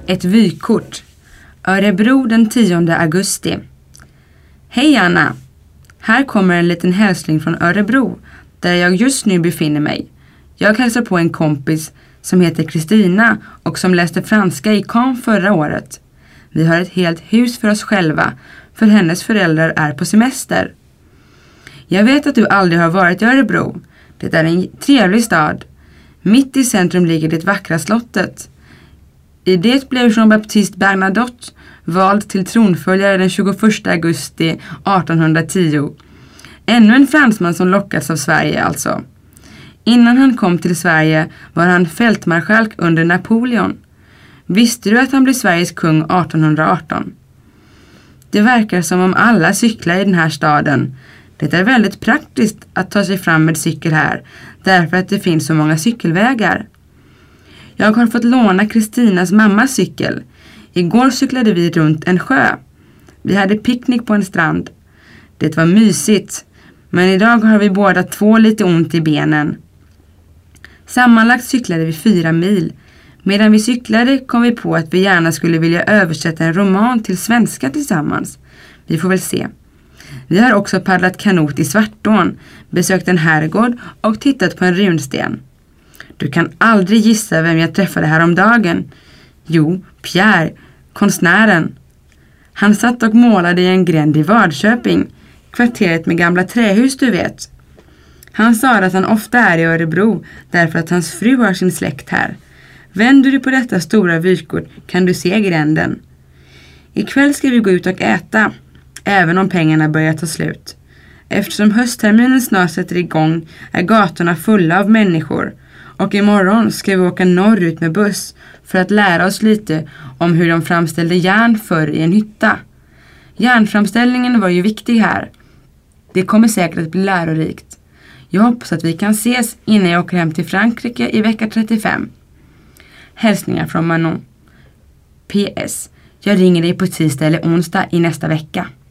Ett vykort. Örebro den 10 augusti. Hej Anna! Här kommer en liten hälsning från Örebro, där jag just nu befinner mig. Jag hälsar på en kompis som heter Kristina och som läste franska i Caen förra året. Vi har ett helt hus för oss själva, för hennes föräldrar är på semester. Jag vet att du aldrig har varit i Örebro. Det är en trevlig stad. Mitt i centrum ligger det vackra slottet. I det blev Jean-Baptiste Bernadotte vald till tronföljare den 21 augusti 1810. Ännu en fransman som lockats av Sverige alltså. Innan han kom till Sverige var han fältmarskalk under Napoleon. Visste du att han blev Sveriges kung 1818? Det verkar som om alla cyklar i den här staden. Det är väldigt praktiskt att ta sig fram med cykel här, därför att det finns så många cykelvägar. Jag har fått låna Kristinas mammas cykel. Igår cyklade vi runt en sjö. Vi hade picknick på en strand. Det var mysigt, men idag har vi båda två lite ont i benen. Sammanlagt cyklade vi 4 mil. Medan vi cyklade kom vi på att vi gärna skulle vilja översätta en roman till svenska tillsammans. Vi får väl se. Vi har också paddlat kanot i Svartån, besökt en herrgård och tittat på en runsten. Du kan aldrig gissa vem jag träffade häromdagen. Jo, Pierre, konstnären. Han satt och målade i en gränd i Vadköping, kvarteret med gamla trähus du vet. Han sa att han ofta är i Örebro därför att hans fru har sin släkt här. Vänder du på detta stora vykort kan du se gränden. Ikväll ska vi gå ut och äta, även om pengarna börjar ta slut. Eftersom höstterminen snart sätter igång är gatorna fulla av människor. Och imorgon ska vi åka norrut med buss för att lära oss lite om hur de framställde järn förr i en hytta. Järnframställningen var ju viktig här. Det kommer säkert att bli lärorikt. Jag hoppas att vi kan ses innan jag åker hem till Frankrike i vecka 35. Hälsningar från Manon. PS. Jag ringer dig på tisdag eller onsdag i nästa vecka.